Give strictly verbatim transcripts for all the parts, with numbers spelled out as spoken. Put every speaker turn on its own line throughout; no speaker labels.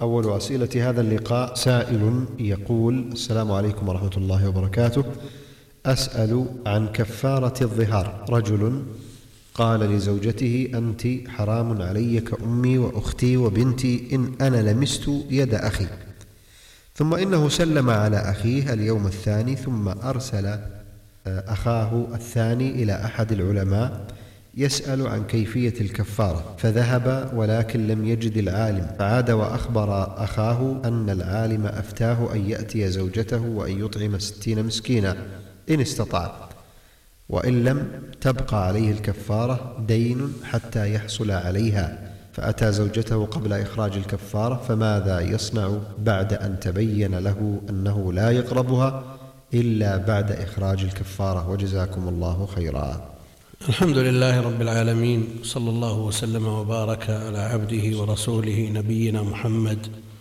أول أسئلة هذا اللقاء سائل يقول: السلام عليكم ورحمة الله وبركاته، أسأل عن كفارة الظهار. رجل قال لزوجته: أنت حرام علي كأمي وأختي وبنتي إن أنا لمست يد أخي، ثم إنه سلم على أخيه اليوم الثاني ثم أرسل أخاه الثاني إلى أحد العلماء يسأل عن كيفية الكفارة، فذهب ولكن لم يجد العالم، فعاد وأخبر أخاه أن العالم أفتاه أن يأتي زوجته وأن يطعم ستين مسكينا إن استطاع، وإن لم تبقى عليه الكفارة دين حتى يحصل عليها، فأتى زوجته قبل إخراج الكفارة، فماذا يصنع بعد أن تبين له أنه لا يقربها إلا بعد إخراج الكفارة؟ وجزاكم الله خيرا.
الحمد لله رب العالمين، صلى الله وسلم وبارك على عبده ورسوله نبينا محمد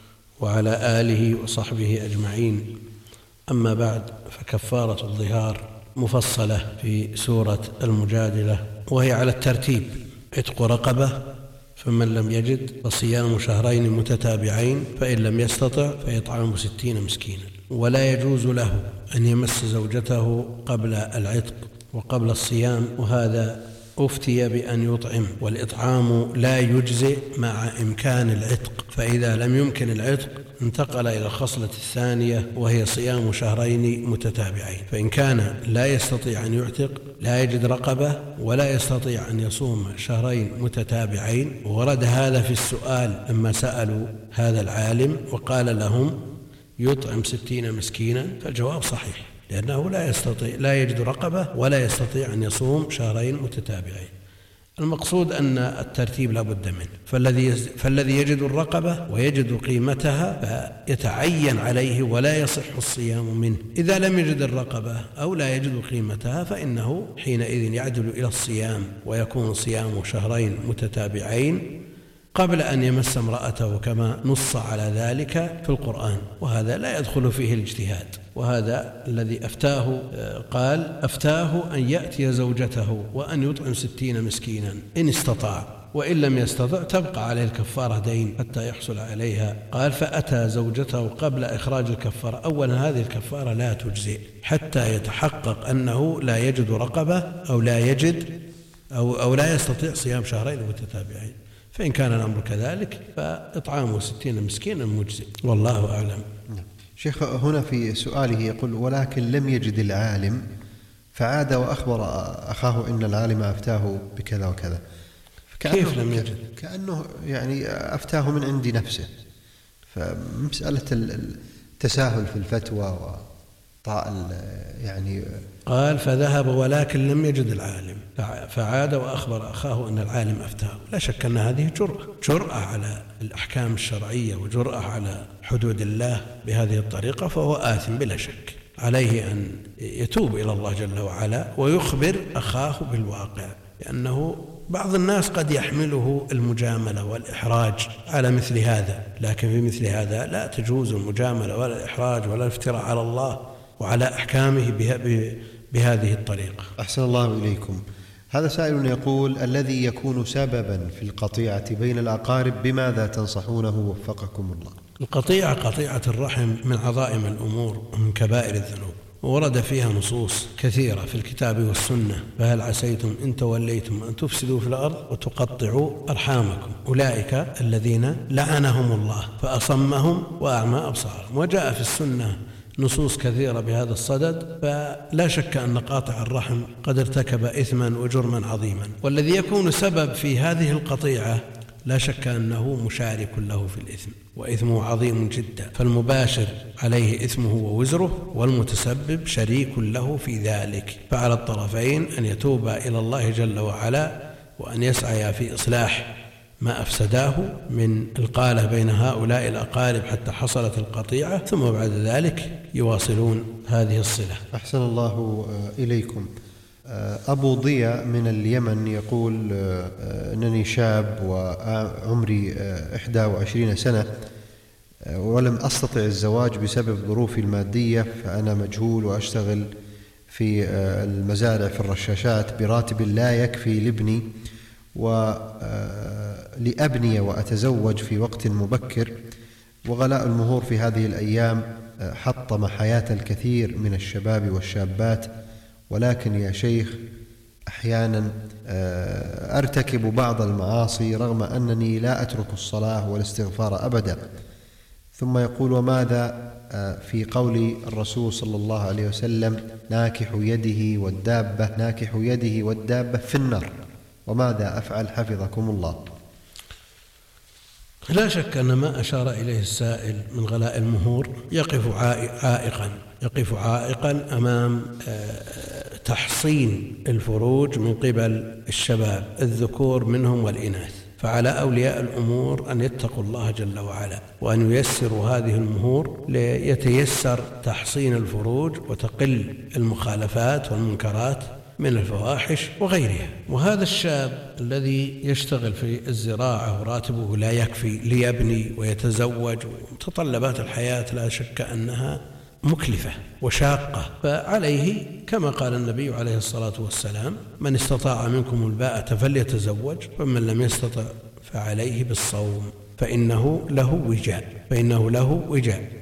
وعلى آله وصحبه أجمعين. أما بعد، فكفارة الظهار مفصلة في سورة المجادلة، وهي على الترتيب: عتق رقبة، فمن لم يجد فصيام شهرين متتابعين، فإن لم يستطع فإطعام ستين مسكينا. ولا يجوز له أن يمس زوجته قبل العتق وقبل الصيام، وهذا أفتي بأن يطعم، والإطعام لا يجزئ مع إمكان العتق، فإذا لم يمكن العتق انتقل إلى الخصلة الثانية وهي صيام شهرين متتابعين. فإن كان لا يستطيع أن يعتق، لا يجد رقبة، ولا يستطيع أن يصوم شهرين متتابعين، ورد هذا في السؤال لما سألوا هذا العالم وقال لهم يطعم ستين مسكينا، فالجواب صحيح، لأنه لا يستطيع، لا يجد رقبة ولا يستطيع أن يصوم شهرين متتابعين. المقصود أن الترتيب لا بد منه، فالذي فالذي يجد الرقبة ويجد قيمتها فيتعين عليه ولا يصح الصيام منه. إذا لم يجد الرقبة أو لا يجد قيمتها فإنه حينئذ يعدل إلى الصيام، ويكون صيام شهرين متتابعين قبل أن يمس امرأته، كما نص على ذلك في القرآن، وهذا لا يدخل فيه الاجتهاد. وهذا الذي أفتاه، قال أفتاه أن يأتي زوجته وأن يطعم ستين مسكينا إن استطاع، وإن لم يستطع تبقى عليه الكفارة دين حتى يحصل عليها. قال فأتى زوجته قبل إخراج الكفارة. أولا هذه الكفارة لا تجزئ حتى يتحقق أنه لا يجد رقبة أو لا يجد أو, أو لا يستطيع صيام شهرين متتابعين، فإن كان الأمر كذلك فإطعامه ستين مسكينا مجزئ، والله أعلم.
شيخ، هنا في سؤاله يقول: ولكن لم يجد العالم، فعاد وأخبر أخاه إن العالم أفتاه بكذا وكذا.
كيف لم يجد؟
كأنه يعني أفتاه من عند نفسه، فمسألة التساهل في الفتوى وطاء يعني.
قال فذهب ولكن لم يجد العالم، فعاد وأخبر أخاه أن العالم أفتاه. لا شك أن هذه جرأة جرأة على الأحكام الشرعية وجرأة على حدود الله بهذه الطريقة، فهو آثم بلا شك. عليه أن يتوب إلى الله جل وعلا ويخبر أخاه بالواقع، لأنه بعض الناس قد يحمله المجاملة والإحراج على مثل هذا، لكن في مثل هذا لا تجوز المجاملة ولا الإحراج ولا الافتراء على الله وعلى أحكامه بهذه الطريقة.
أحسن الله إليكم. هذا سائل يقول: الذي يكون سببا في القطيعة بين الأقارب بماذا تنصحونه وفقكم الله؟
القطيعة، قطيعة الرحم، من عظائم الأمور ومن كبائر الذنوب، ورد فيها نصوص كثيرة في الكتاب والسنة: فهل عسيتم إن توليتم أن تفسدوا في الأرض وتقطعوا أرحامكم أولئك الذين لعنهم الله فأصمهم وأعمى أبصارهم. وجاء في السنة نصوص كثيرة بهذا الصدد، فلا شك أن قاطع الرحم قد ارتكب إثما وجرما عظيما، والذي يكون سبب في هذه القطيعة لا شك أنه مشارك له في الإثم، وإثمه عظيم جدا، فالمباشر عليه إثمه ووزره، والمتسبب شريك له في ذلك. فعلى الطرفين أن يتوبا إلى الله جل وعلا وأن يسعيا في إصلاح ما أفسداه من القالة بين هؤلاء الأقارب حتى حصلت القطيعة، ثم بعد ذلك يواصلون هذه الصلة.
أحسن الله إليكم. أبو ضياء من اليمن يقول: أنني شاب وعمري إحدى وعشرين سنة ولم أستطع الزواج بسبب ظروفي المادية، فأنا مجهول وأشتغل في المزارع في الرشاشات براتب لا يكفي لابني ولأبني وأتزوج في وقت مبكر، وغلاء المهور في هذه الأيام حطم حياة الكثير من الشباب والشابات، ولكن يا شيخ أحيانا أرتكب بعض المعاصي رغم أنني لا أترك الصلاة والاستغفار أبدا. ثم يقول: وماذا في قول الرسول صلى الله عليه وسلم: ناكح يده والدابة ناكح يده والدابة في النار، وماذا أفعل حفظكم الله؟
لا شك أن ما أشار إليه السائل من غلاء المهور يقف عائقا يقف عائقا أمام تحصين الفروج من قبل الشباب الذكور منهم والإناث. فعلى أولياء الأمور أن يتقوا الله جل وعلا، وأن ييسروا هذه المهور ليتيسر تحصين الفروج وتقل المخالفات والمنكرات من الفواحش وغيرها. وهذا الشاب الذي يشتغل في الزراعة وراتبه لا يكفي ليبني ويتزوج، ومتطلبات الحياة لا شك أنها مكلفة وشاقة، فعليه كما قال النبي عليه الصلاة والسلام: من استطاع منكم الباءة فليتزوج، ومن لم يستطع فعليه بالصوم فإنه له وجاء فإنه له وجاء.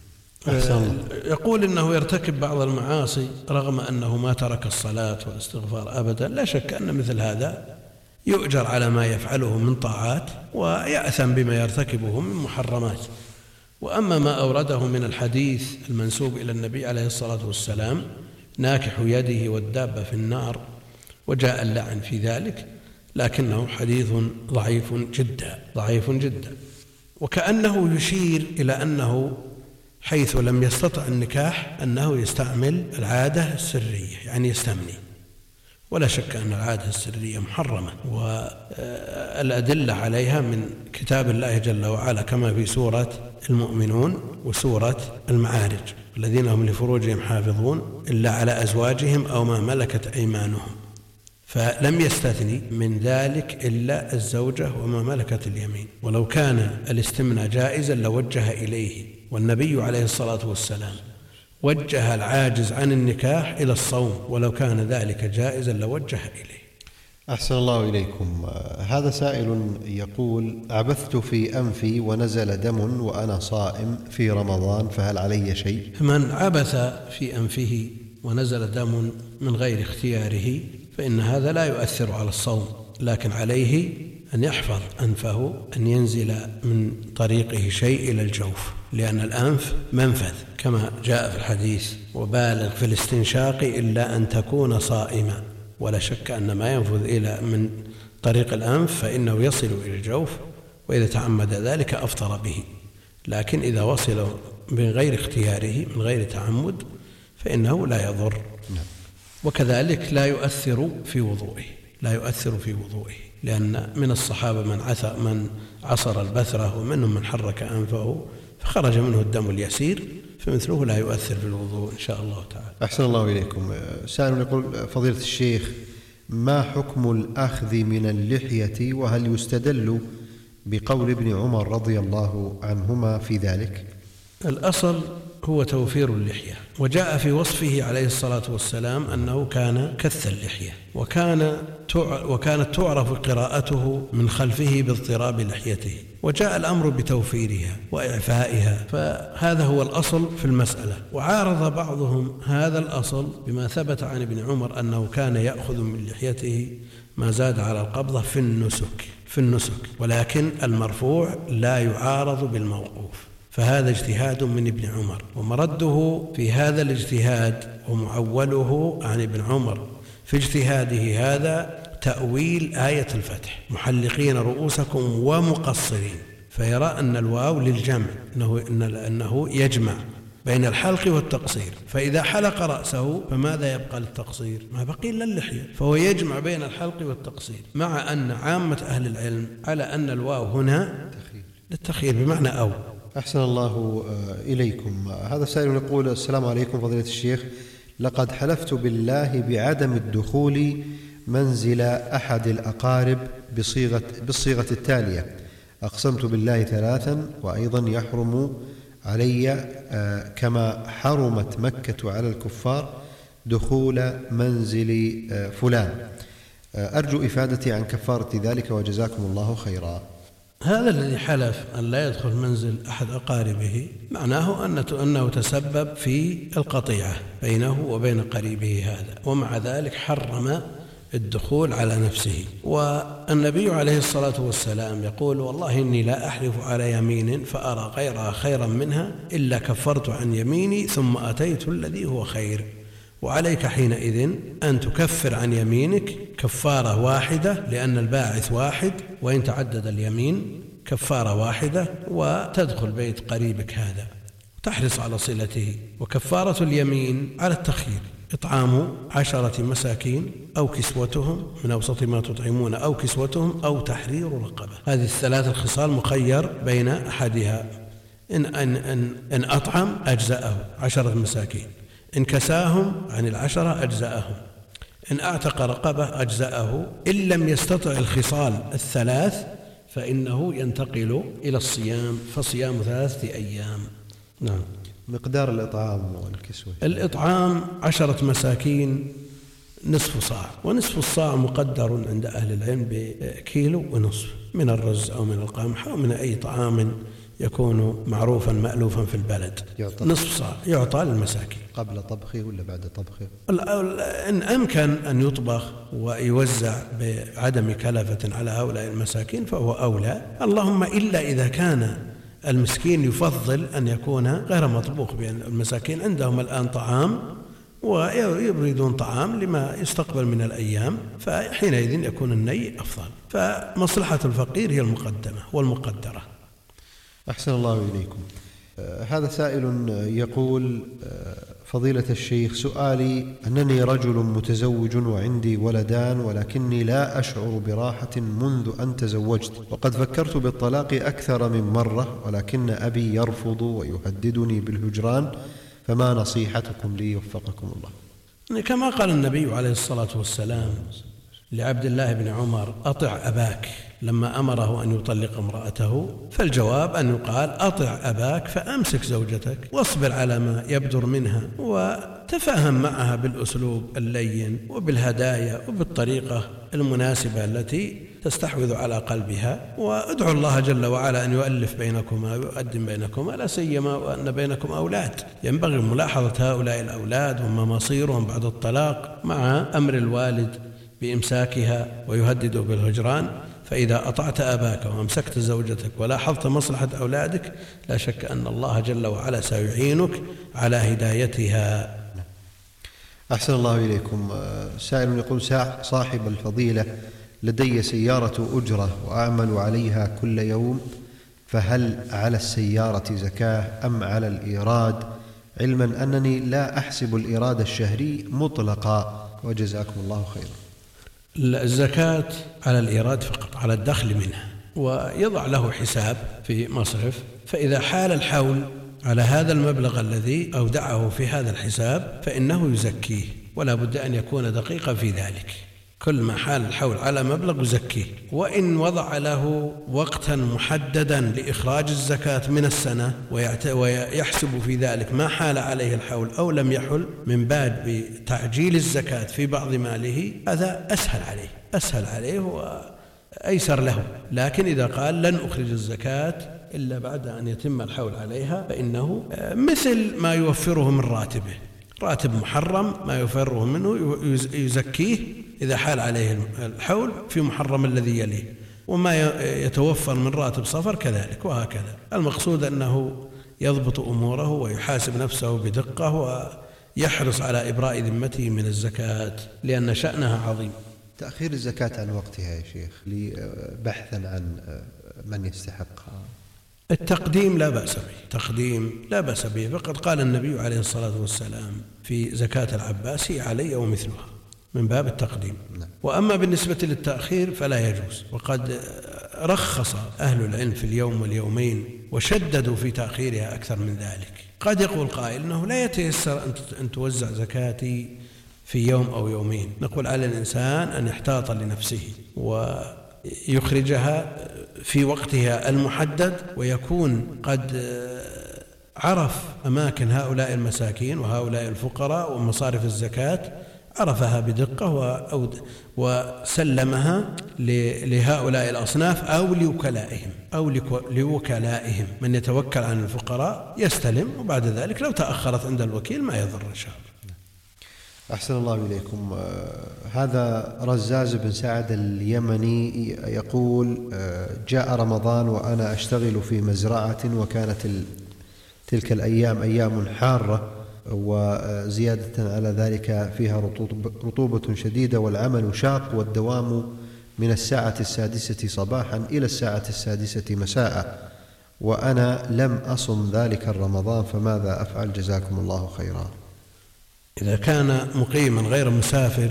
يقول إنه يرتكب بعض المعاصي رغم أنه ما ترك الصلاة والاستغفار أبدا. لا شك أن مثل هذا يؤجر على ما يفعله من طاعات، ويأثم بما يرتكبه من محرمات. وأما ما أورده من الحديث المنسوب إلى النبي عليه الصلاة والسلام: ناكح يده والدابة في النار، وجاء اللعن في ذلك، لكنه حديث ضعيف جدا ضعيف جدا وكأنه يشير إلى أنه حيث لم يستطع النكاح أنه يستعمل العادة السرية، يعني يستمني. ولا شك أن العادة السرية محرمة، والأدلة عليها من كتاب الله جل وعلا كما في سورة المؤمنون وسورة المعارج: الذين هم لفروجهم حافظون إلا على أزواجهم أو ما ملكت أيمانهم. فلم يستثني من ذلك إلا الزوجة وما ملكت اليمين. ولو كان الاستمناء جائزا لوجه إليه، والنبي عليه الصلاة والسلام وجه العاجز عن النكاح إلى الصوم، ولو كان ذلك جائزا لوجه إليه.
أحسن الله إليكم. هذا سائل يقول: عبثت في أنفي ونزل دم وأنا صائم في رمضان، فهل علي شيء؟
من عبث في أنفه ونزل دم من غير اختياره فإن هذا لا يؤثر على الصوم، لكن عليه أن يحفظ أنفه، أن ينزل من طريقه شيء إلى الجوف، لأن الأنف منفذ كما جاء في الحديث: وبالغ في الاستنشاق إلا أن تكون صائما. ولا شك أن ما ينفذ إلى من طريق الأنف فإنه يصل إلى الجوف، وإذا تعمد ذلك أفطر به. لكن إذا وصل من غير اختياره من غير تعمد فإنه لا يضر. وكذلك لا يؤثر في وضوئه لا يؤثر في وضوئه لأن من الصحابة من عثر من عصر البثرة، ومنهم من حرك أنفه فخرج منه الدم اليسير، فمثله لا يؤثر في الوضوء إن شاء الله تعالى.
أحسن الله إليكم. سائل يقول: فضيلة الشيخ، ما حكم الأخذ من اللحية، وهل يستدل بقول ابن عمر رضي الله عنهما في ذلك؟
الأصل هو توفير اللحية، وجاء في وصفه عليه الصلاة والسلام أنه كان كث اللحية، وكان وكانت تعرف قراءته من خلفه باضطراب لحيته، وجاء الأمر بتوفيرها وإعفائها، فهذا هو الأصل في المسألة. وعارض بعضهم هذا الأصل بما ثبت عن ابن عمر أنه كان يأخذ من لحيته ما زاد على القبضة في النسك في النسك ولكن المرفوع لا يعارض بالموقوف، فهذا اجتهاد من ابن عمر، ومرده في هذا الاجتهاد ومعوله عن ابن عمر في اجتهاده هذا تأويل آية الفتح: محلقين رؤوسكم ومقصرين، فيرى أن الواو للجمع، أنه, أنه يجمع بين الحلق والتقصير، فإذا حلق رأسه فماذا يبقى للتقصير؟ ما بقي إلا اللحية، فهو يجمع بين الحلق والتقصير، مع أن عامة أهل العلم على أن الواو هنا للتخيير بمعنى أو.
أحسن الله إليكم. هذا سائل يقول: السلام عليكم فضيلة الشيخ، لقد حلفت بالله بعدم الدخول منزل أحد الأقارب بصيغة, بالصيغة التالية: أقسمت بالله ثلاثا، وأيضا يحرم علي كما حرمت مكة على الكفار دخول منزل فلان. أرجو إفادتي عن كفارة ذلك وجزاكم الله خيرا.
هذا الذي حلف أن لا يدخل منزل أحد أقاربه معناه أنه تسبب في القطيعة بينه وبين قريبه هذا، ومع ذلك حرم الدخول على نفسه. والنبي عليه الصلاة والسلام يقول: والله إني لا أحلف على يمين فأرى غيرها خيرا منها إلا كفرت عن يميني ثم أتيت الذي هو خير. وعليك حينئذ أن تكفر عن يمينك كفارة واحدة، لأن الباعث واحد، وإن تعدد اليمين كفارة واحدة، وتدخل بيت قريبك هذا تحرص على صلته. وكفارة اليمين على التخيير: إطعام عشرة مساكين أو كسوتهم من أوسط ما تطعمون أو كسوتهم أو تحرير رقبة. هذه الثلاث الخصال مخير بين أحدها. إن, أن, أن, إن أطعم أجزأه عشرة مساكين، إن كساهم عن العشرة أجزأهم، إن أعتق رقبة أجزأه. إن لم يستطع الخصال الثلاث فإنه ينتقل إلى الصيام، فصيام ثلاثة أيام. نعم.
مقدار الإطعام والكسوة:
الإطعام عشرة مساكين نصف صاع، ونصف الصاع مقدر عند أهل العلم بكيلو ونصف من الرز أو من القمح أو من أي طعام يكون معروفا مألوفا في البلد. نصف صاع يعطى للمساكين.
قبل طبخه ولا بعد طبخه؟
إن أمكن أن يطبخ ويوزع بعدم كلفة على هؤلاء المساكين فهو أولى، اللهم إلا إذا كان المسكين يفضل أن يكون غير مطبوخ، بأن المساكين عندهم الآن طعام ويريدون طعام لما يستقبل من الأيام، فحينئذ يكون الني أفضل. فمصلحة الفقير هي المقدمة والمقدرة.
أحسن الله إليكم. آه هذا سائل يقول: آه فضيلة الشيخ، سؤالي أنني رجل متزوج وعندي ولدان، ولكني لا أشعر براحة منذ أن تزوجت، وقد فكرت بالطلاق أكثر من مرة، ولكن أبي يرفض ويهددني بالهجران، فما نصيحتكم لي وفقكم الله؟
كما قال النبي عليه الصلاة والسلام لعبد الله بن عمر: أطع أباك، لما أمره أن يطلق امرأته، فالجواب أن يقال: أطع أباك فأمسك زوجتك واصبر على ما يبدر منها، وتفاهم معها بالأسلوب اللين وبالهدايا وبالطريقة المناسبة التي تستحوذ على قلبها، وادعوا الله جل وعلا أن يؤلف بينكما ويقدم بينكما، لا سيما وأن بينكم أولاد. ينبغي ملاحظة هؤلاء الأولاد وما مصيرهم بعد الطلاق، مع أمر الوالد بإمساكها ويهدد بالهجران. فإذا أطعت أباك وأمسكت زوجتك ولاحظت مصلحة أولادك، لا شك أن الله جل وعلا سيعينك على هدايتها.
أحسن الله إليكم. سائل يقول: صاحب الفضيلة، لدي سيارة أجرة وأعمل عليها كل يوم، فهل على السيارة زكاة أم على الإيراد؟ علما أنني لا أحسب الإيراد الشهري مطلقا، وجزاكم الله خيرا.
الزكاة على الإيراد فقط، على الدخل منها، ويضع له حساب في مصرف، فإذا حال الحول على هذا المبلغ الذي أودعه في هذا الحساب فإنه يزكيه، ولا بد أن يكون دقيقا في ذلك. كل ما حال الحول على مبلغ يزكيه. وإن وضع له وقتا محددا لإخراج الزكاة من السنة ويحسب في ذلك ما حال عليه الحول أو لم يحل، من باب بتعجيل الزكاة في بعض ماله، هذا أسهل عليه أسهل عليه وأيسر له. لكن إذا قال لن أخرج الزكاة إلا بعد أن يتم الحول عليها، فإنه مثل ما يوفره من راتبه، راتب محرم ما يفره منه يزكيه إذا حال عليه الحول في محرم الذي يليه، وما يتوفر من راتب صفر كذلك، وهكذا. المقصود أنه يضبط أموره ويحاسب نفسه بدقة ويحرص على إبراء ذمته من الزكاة، لأن شأنها عظيم.
تأخير الزكاة عن وقتها يا شيخ بحثا عن من يستحقها.
التقديم لا بأس به، تقديم لا بأس به، فقد قال النبي عليه الصلاة والسلام في زكاة العباس: هي علي ومثلها، من باب التقديم. وأما بالنسبة للتأخير فلا يجوز، وقد رخص أهل العلم في اليوم واليومين وشددوا في تأخيرها أكثر من ذلك. قد يقول قائل أنه لا يتيسر أن توزع زكاتي في يوم أو يومين، نقول على الإنسان أن يحتاط لنفسه ويخرجها في وقتها المحدد، ويكون قد عرف أماكن هؤلاء المساكين وهؤلاء الفقراء ومصارف الزكاة، عرفها بدقة وسلمها لهؤلاء الأصناف أو لوكلائهم أو لوكلائهم. من يتوكل عن الفقراء يستلم، وبعد ذلك لو تأخرت عند الوكيل ما يضر إن شاء الله.
أحسن الله إليكم. هذا رزاز بن سعد اليمني يقول: جاء رمضان وأنا أشتغل في مزرعة، وكانت تلك الأيام أيام حارة، وزيادة على ذلك فيها رطوبة شديدة، والعمل شاق، والدوام من الساعة السادسة صباحا إلى الساعة السادسة مساء، وأنا لم أصم ذلك الرمضان، فماذا أفعل؟ جزاكم الله خيرا.
إذا كان مقيما غير مسافر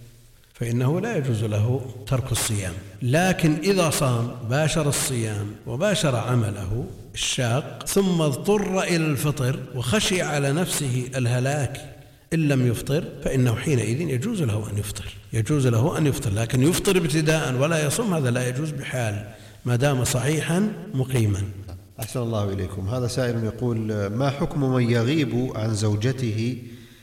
فإنه لا يجوز له ترك الصيام، لكن إذا صام باشر الصيام وباشر عمله الشاق ثم اضطر إلى الفطر وخشي على نفسه الهلاك إن لم يفطر، فإنه حينئذ يجوز له أن يفطر يجوز له أن يفطر لكن يفطر ابتداء ولا يصوم، هذا لا يجوز بحال ما دام صحيحا مقيما.
أحسن الله إليكم. هذا سائل يقول: ما حكم من يغيب عن زوجته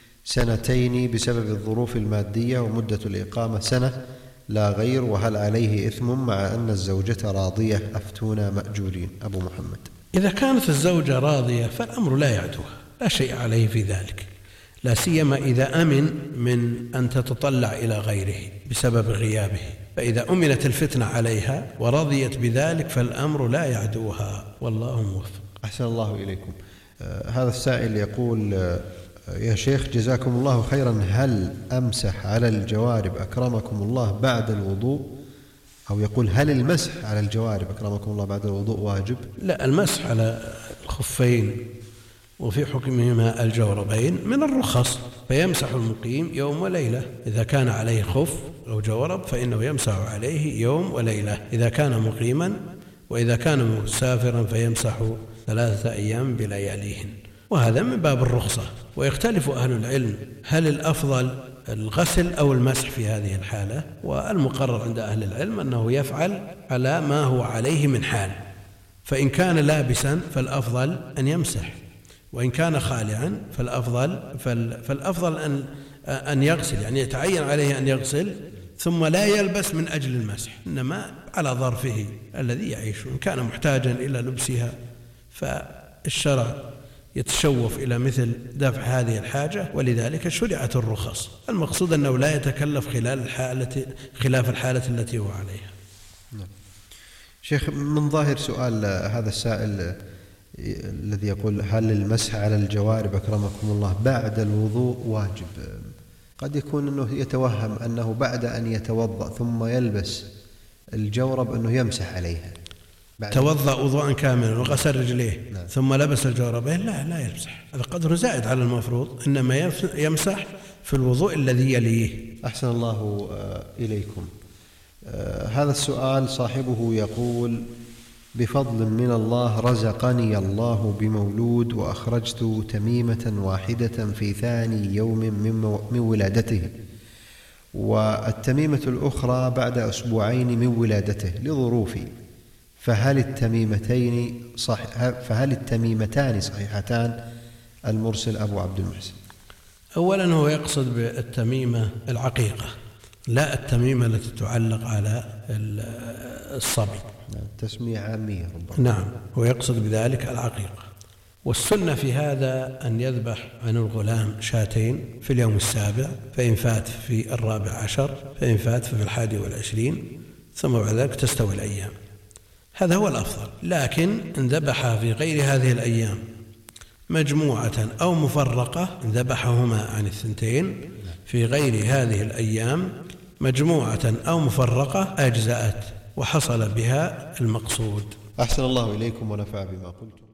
سنتين بسبب الظروف المادية ومدة الإقامة سنة لا غير، وهل عليه إثم مع أن الزوجة راضية؟ أفتونا مأجورين. أبو محمد:
إذا كانت الزوجة راضية فالأمر لا يعدوها، لا شيء عليه في ذلك، لا سيما إذا أمن من أن تتطلع إلى غيره بسبب غيابه، فإذا أمنت الفتنة عليها ورضيت بذلك فالأمر لا يعدوها، والله موفق.
أحسن الله إليكم. آه هذا السائل يقول: آه يا شيخ جزاكم الله خيرا، هل أمسح على الجوارب أكرمكم الله بعد الوضوء؟ أو يقول: هل المسح على الجوارب أكرمكم الله بعد الوضوء واجب؟
لا، المسح على الخفين وفي حكمهما الجوربين من الرخص، فيمسح المقيم يوم وليلة إذا كان عليه خف أو جورب، فإنه يمسح عليه يوم وليلة إذا كان مقيما، وإذا كان مسافرا فيمسح ثلاثة أيام بلياليهن، وهذا من باب الرخصة. ويختلف أهل العلم هل الأفضل الغسل أو المسح في هذه الحالة، والمقرر عند أهل العلم أنه يفعل على ما هو عليه من حال، فإن كان لابسا فالأفضل أن يمسح، وإن كان خالعا فالأفضل فالأفضل أن أن يغسل، يعني يتعين عليه أن يغسل ثم لا يلبس من أجل المسح، إنما على ظرفه الذي يعيش. إن كان محتاجا إلى لبسها فالشرع يتشوف إلى مثل دفع هذه الحاجة، ولذلك شرعت الرخص. المقصود أنه لا يتكلف خلال الحالة خلاف الحالة التي هو عليها.
نعم. شيخ، من ظاهر سؤال هذا السائل الذي يقول: هل المسح على الجوارب أكرمكم الله بعد الوضوء واجب؟ قد يكون أنه يتوهم أنه بعد أن يتوضأ ثم يلبس الجورب أنه يمسح عليها.
توضأ وضوءا كاملا وغسل رجليه نعم. ثم لبس الجوربين، لا لا يمسح، هذا قدر زائد على المفروض، إنما يمسح في الوضوء الذي يليه.
أحسن الله إليكم. هذا السؤال صاحبه يقول: بفضل من الله رزقني الله بمولود، وأخرجت تميمة واحدة في ثاني يوم من ولادته، والتميمة الأخرى بعد أسبوعين من ولادته لظروفي، فهل التميمتين صح فهل التميمتان صحيحتان؟ المرسل أبو عبد المحسن.
أولا هو يقصد بالتميمة العقيقة، لا التميمة التي تعلق على الصبي،
تسمية عامية ربما.
نعم، هو يقصد بذلك العقيقة. والسنة في هذا أن يذبح عن الغلام شاتين في اليوم السابع، فإن فات في الرابع عشر، فإن فات في الحادي والعشرين، ثم بعد ذلك تستوي الأيام. هذا هو الأفضل. لكن إن ذبح في غير هذه الأيام مجموعة أو مفرقة، إن ذبحهما عن الثنتين في غير هذه الأيام مجموعة أو مفرقة أجزأت وحصل بها المقصود.
أحسن الله إليكم ونفع بما قلتم.